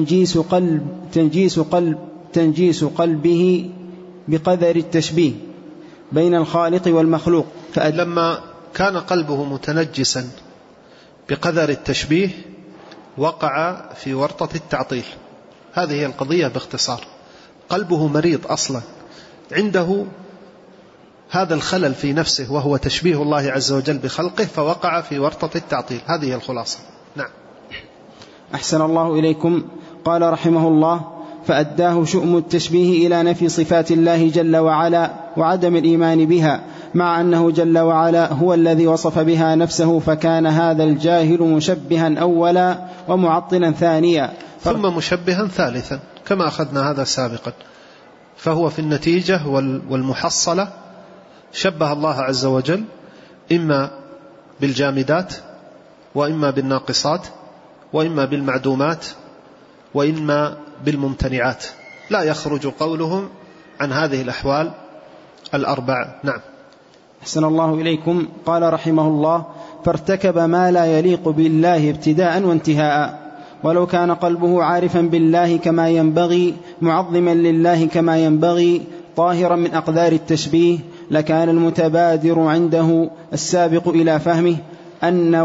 تنجيس قلبه بقدر التشبيه بين الخالق والمخلوق. لما كان قلبه متنجسا بقدر التشبيه وقع في ورطة التعطيل. هذه هي القضية باختصار. قلبه مريض أصلا، عنده هذا الخلل في نفسه وهو تشبيه الله عز وجل بخلقه، فوقع في ورطة التعطيل. هذه الخلاصة. نعم. أحسن الله إليكم. قال رحمه الله: فأداه شؤم التشبيه إلى نفي صفات الله جل وعلا وعدم الإيمان بها، مع أنه جل وعلا هو الذي وصف بها نفسه، فكان هذا الجاهل مشبها أولا ومعطلا ثانيا ثم مشبها ثالثا، كما أخذنا هذا سابقا. فهو في النتيجة والمحصلة شبه الله عز وجل إما بالجامدات وإما بالناقصات وإما بالمعدومات وإما بالممتنعات، لا يخرج قولهم عن هذه الأحوال الأربع. نعم. أحسن الله إليكم. قال رحمه الله: فارتكب ما لا يليق بالله ابتداء وانتهاء، ولو كان قلبه عارفا بالله كما ينبغي معظما لله كما ينبغي طاهرا من أقدار التشبيه لكان المتبادر عنده السابق إلى فهمه أن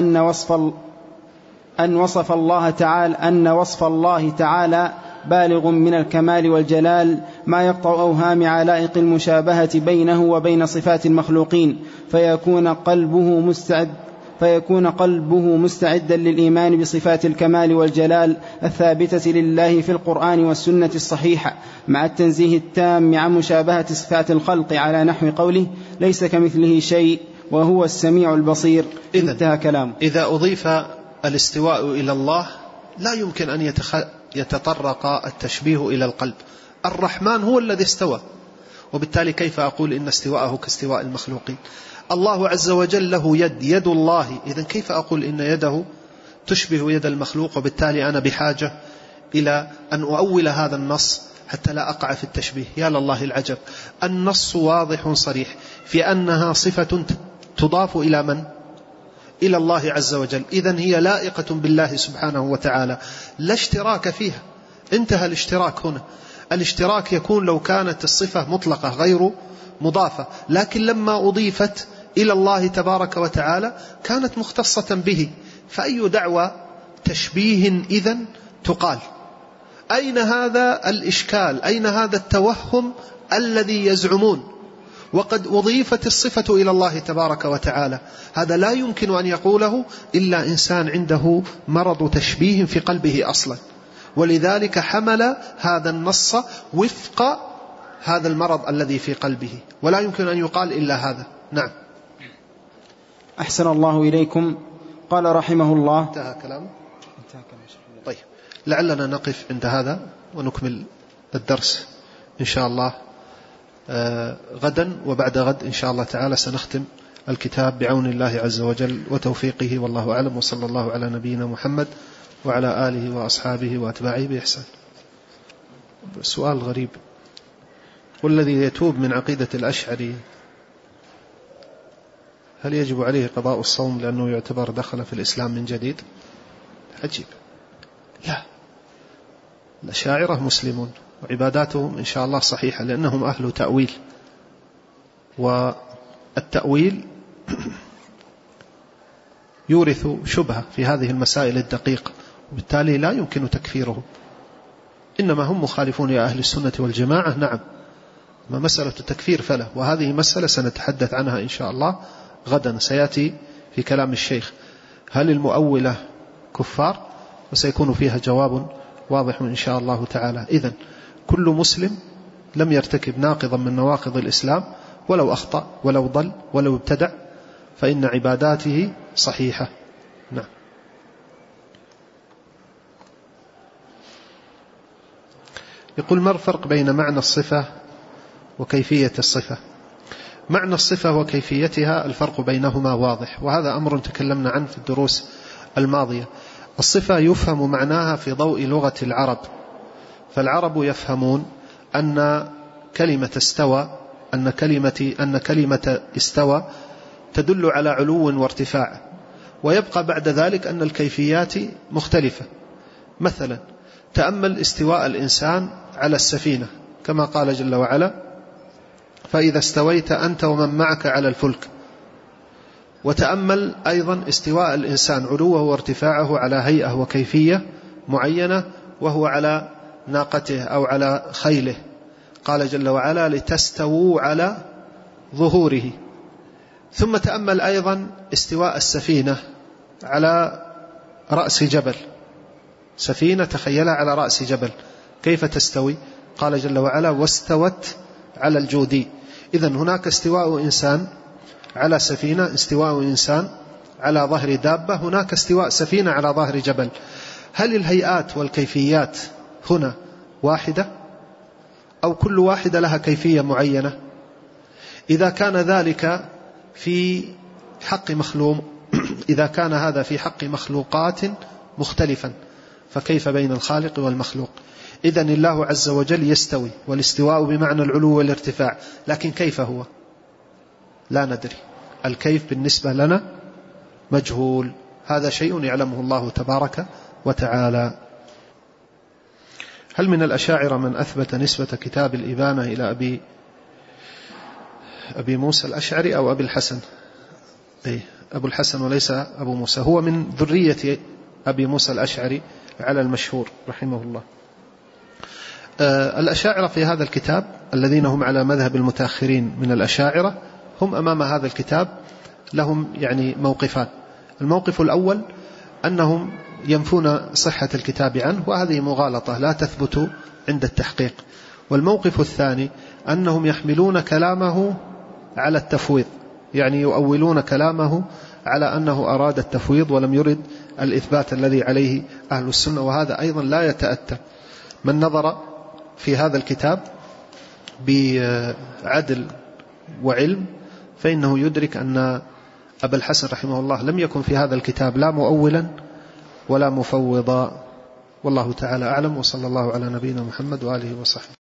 وصف الله تعالى بالغ من الكمال والجلال ما يقطع أوهام علائق المشابهة بينه وبين صفات المخلوقين، فيكون قلبه مستعدا للإيمان بصفات الكمال والجلال الثابتة لله في القرآن والسنة الصحيحة، مع التنزيه التام عن مشابهة صفات الخلق على نحو قوله: ليس كمثله شيء وهو السميع البصير. انتهى كلام. إذا أضيف الاستواء إلى الله لا يمكن أن يتطرق التشبيه إلى القلب. الرحمن هو الذي استوى، وبالتالي كيف أقول إن استواءه كاستواء المخلوقين؟ الله عز وجل له يد الله، إذن كيف أقول إن يده تشبه يد المخلوق؟ وبالتالي أنا بحاجة إلى أن أؤول هذا النص حتى لا أقع في التشبيه. يا لله العجب، النص واضح صريح في أنها صفة تضاف إلى من؟ إلى الله عز وجل، إذن هي لائقة بالله سبحانه وتعالى، لا اشتراك فيها. انتهى الاشتراك هنا. الاشتراك يكون لو كانت الصفة مطلقة غير مضافة، لكن لما أضيفت إلى الله تبارك وتعالى كانت مختصة به، فأي دعوى تشبيه إذن تقال؟ أين هذا الإشكال؟ أين هذا التوهم الذي يزعمون وقد أضيفت الصفة إلى الله تبارك وتعالى؟ هذا لا يمكن أن يقوله إلا إنسان عنده مرض تشبيه في قلبه أصلا، ولذلك حمل هذا النص وفق هذا المرض الذي في قلبه، ولا يمكن أن يقال إلا هذا. نعم. أحسن الله إليكم. قال رحمه الله. انتهى كلامه. طيب، لعلنا نقف عند هذا ونكمل الدرس إن شاء الله غدا، وبعد غد إن شاء الله تعالى سنختم الكتاب بعون الله عز وجل وتوفيقه، والله أعلم، وصلى الله على نبينا محمد وعلى آله وأصحابه وأتباعه بإحسان. سؤال غريب: والذي يتوب من عقيدة الأشعري هل يجب عليه قضاء الصوم لأنه يعتبر دخل في الإسلام من جديد؟ عجيب. لا، الأشاعرة مسلمون وعباداتهم إن شاء الله صحيحة، لأنهم أهل تأويل، والتأويل يورث شبهة في هذه المسائل الدقيقة، وبالتالي لا يمكن تكفيرهم. إنما هم مخالفون يا أهل السنة والجماعة، نعم، ما مسألة التكفير فلا، وهذه مسألة سنتحدث عنها إن شاء الله غدا، سيأتي في كلام الشيخ هل المؤولة كفار، وسيكون فيها جواب واضح إن شاء الله تعالى. إذن كل مسلم لم يرتكب ناقضا من نواقض الإسلام، ولو أخطأ ولو ضل ولو ابتدع، فإن عباداته صحيحة. نعم. يقول: ما الفرق بين معنى الصفة وكيفية الصفة؟ معنى الصفة وكيفيتها الفرق بينهما واضح، وهذا أمر تكلمنا عنه في الدروس الماضية. الصفة يفهم معناها في ضوء لغة العرب، فالعرب يفهمون أن كلمة استوى أن كلمة استوى تدل على علو وارتفاع، ويبقى بعد ذلك أن الكيفيات مختلفة. مثلا تأمل استواء الإنسان على السفينة، كما قال جل وعلا: فإذا استويت أنت ومن معك على الفلك. وتأمل أيضا استواء الإنسان علوه وارتفاعه على هيئة وكيفية معينة، وهو على ناقته أو على خيله، قال جل وعلا: لتستووا على ظهوره. ثم تأمل أيضا استواء السفينة على رأس جبل، سفينة تخيلها على رأس جبل، كيف تستوي؟ قال جل وعلا: واستوت على الجودي. إذن هناك استواء إنسان على سفينة، استواء إنسان على ظهر دابة، هناك استواء سفينة على ظهر جبل. هل الهيئات والكيفيات هنا واحدة، أو كل واحدة لها كيفية معينة؟ إذا كان ذلك في حق مخلوق، إذا كان هذا في حق مخلوقات مختلفا، فكيف بين الخالق والمخلوق؟ إذن الله عز وجل يستوي، والاستواء بمعنى العلو والارتفاع، لكن كيف هو؟ لا ندري. الكيف بالنسبة لنا مجهول، هذا شيء يعلمه الله تبارك وتعالى. هل من الأشاعرة من أثبت نسبة كتاب الإبانة إلى أبي موسى الأشعري أو أبي الحسن؟ أبو الحسن وليس أبو موسى، هو من ذرية أبي موسى الأشعري على المشهور رحمه الله. الأشاعرة في هذا الكتاب الذين هم على مذهب المتأخرين من الأشاعرة، هم أمام هذا الكتاب لهم يعني موقفان. الموقف الأول أنهم ينفون صحة الكتاب عنه، وهذه مغالطة لا تثبت عند التحقيق. والموقف الثاني أنهم يحملون كلامه على التفويض، يعني يؤولون كلامه على أنه أراد التفويض ولم يرد الإثبات الذي عليه أهل السنة، وهذا أيضا لا يتأتى. من نظر في هذا الكتاب بعدل وعلم فإنه يدرك أن أبا الحسن رحمه الله لم يكن في هذا الكتاب لا مؤولا ولا مفوضا، والله تعالى أعلم، وصلى الله على نبينا محمد وآله وصحبه.